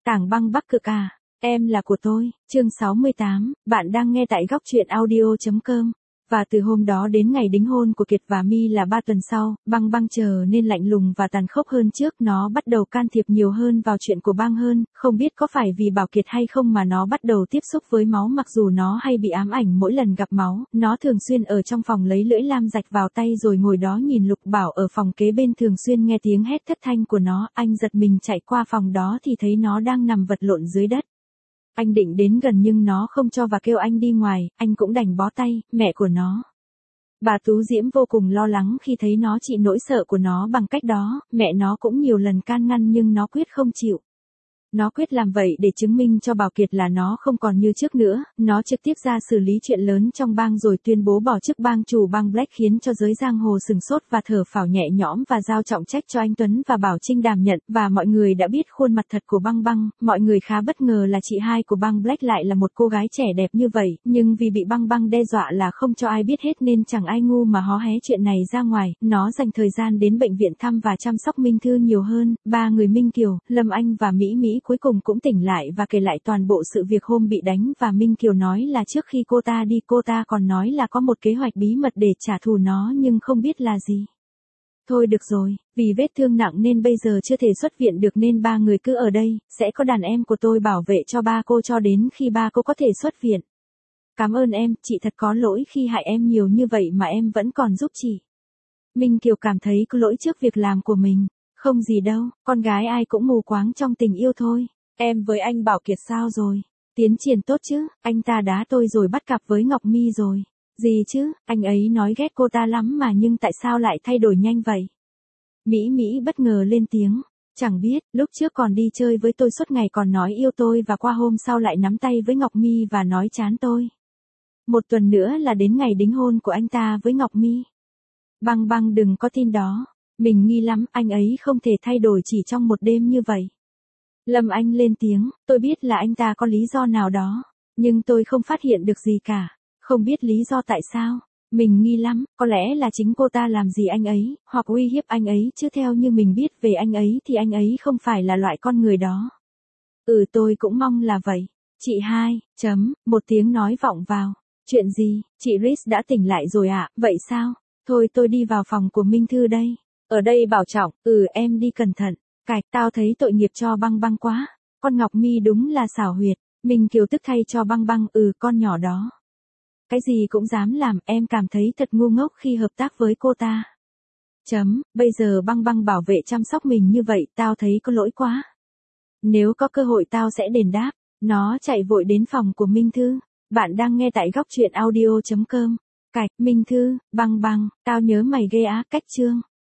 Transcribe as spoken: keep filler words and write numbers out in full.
Tảng băng Bắc Cực à, em là của tôi, chương sáu mươi tám, bạn đang nghe tại góc truyện audio.com. Và từ hôm đó đến ngày đính hôn của Kiệt và My là ba tuần sau, băng băng trở nên lạnh lùng và tàn khốc hơn trước, nó bắt đầu can thiệp nhiều hơn vào chuyện của băng hơn, không biết có phải vì Bảo Kiệt hay không mà nó bắt đầu tiếp xúc với máu mặc dù nó hay bị ám ảnh mỗi lần gặp máu, nó thường xuyên ở trong phòng lấy lưỡi lam rạch vào tay rồi ngồi đó nhìn Lục Bảo ở phòng kế bên thường xuyên nghe tiếng hét thất thanh của nó, anh giật mình chạy qua phòng đó thì thấy nó đang nằm vật lộn dưới đất. Anh định đến gần nhưng nó không cho và kêu anh đi ngoài, anh cũng đành bó tay, mẹ của nó. Bà Tú Diễm vô cùng lo lắng khi thấy nó trị nỗi sợ của nó bằng cách đó, mẹ nó cũng nhiều lần can ngăn nhưng nó quyết không chịu. Nó quyết làm vậy để chứng minh cho Bảo Kiệt là nó không còn như trước nữa, nó trực tiếp ra xử lý chuyện lớn trong bang rồi tuyên bố bỏ chức bang chủ bang Black khiến cho giới giang hồ sừng sốt và thở phào nhẹ nhõm và giao trọng trách cho anh Tuấn và Bảo Trinh đảm nhận và mọi người đã biết khuôn mặt thật của băng băng, mọi người khá bất ngờ là chị hai của bang Black lại là một cô gái trẻ đẹp như vậy, nhưng vì bị băng băng đe dọa là không cho ai biết hết nên chẳng ai ngu mà hó hé chuyện này ra ngoài, nó dành thời gian đến bệnh viện thăm và chăm sóc Minh Thư nhiều hơn, ba người Minh Kiều, Lâm Anh và Mỹ Mỹ cuối cùng cũng tỉnh lại và kể lại toàn bộ sự việc hôm bị đánh và Minh Kiều nói là trước khi cô ta đi cô ta còn nói là có một kế hoạch bí mật để trả thù nó nhưng không biết là gì. Thôi được rồi, vì vết thương nặng nên bây giờ chưa thể xuất viện được nên ba người cứ ở đây, sẽ có đàn em của tôi bảo vệ cho ba cô cho đến khi ba cô có thể xuất viện. Cảm ơn em, chị thật có lỗi khi hại em nhiều như vậy mà em vẫn còn giúp chị. Minh Kiều cảm thấy có lỗi trước việc làm của mình. Không gì đâu, con gái ai cũng mù quáng trong tình yêu thôi. Em với anh Bảo Kiệt sao rồi? Tiến triển tốt chứ, anh ta đá tôi rồi bắt cặp với Ngọc My rồi. Gì chứ, anh ấy nói ghét cô ta lắm mà nhưng tại sao lại thay đổi nhanh vậy? Mỹ Mỹ bất ngờ lên tiếng. Chẳng biết, lúc trước còn đi chơi với tôi suốt ngày còn nói yêu tôi và qua hôm sau lại nắm tay với Ngọc My và nói chán tôi. Một tuần nữa là đến ngày đính hôn của anh ta với Ngọc My. Băng băng đừng có tin đó. Mình nghi lắm, anh ấy không thể thay đổi chỉ trong một đêm như vậy. Lâm Anh lên tiếng, tôi biết là anh ta có lý do nào đó, nhưng tôi không phát hiện được gì cả, không biết lý do tại sao. Mình nghi lắm, có lẽ là chính cô ta làm gì anh ấy, hoặc uy hiếp anh ấy chứ theo như mình biết về anh ấy thì anh ấy không phải là loại con người đó. Ừ tôi cũng mong là vậy. Chị hai, chấm, một tiếng nói vọng vào. Chuyện gì, chị Rhys đã tỉnh lại rồi ạ, à? Vậy sao? Thôi tôi đi vào phòng của Minh Thư đây. Ở đây bảo trọng, ừ em đi cẩn thận. Cạch, tao thấy tội nghiệp cho băng băng quá. Con Ngọc My đúng là xảo huyệt. Minh Kiều tức thay cho băng băng, ừ con nhỏ đó. Cái gì cũng dám làm, em cảm thấy thật ngu ngốc khi hợp tác với cô ta. Chấm, bây giờ băng băng bảo vệ chăm sóc mình như vậy, tao thấy có lỗi quá. Nếu có cơ hội tao sẽ đền đáp. Nó chạy vội đến phòng của Minh Thư. Bạn đang nghe tại góc truyện audio.com. Cạch, Minh Thư, băng băng, tao nhớ mày ghê á, cách chương.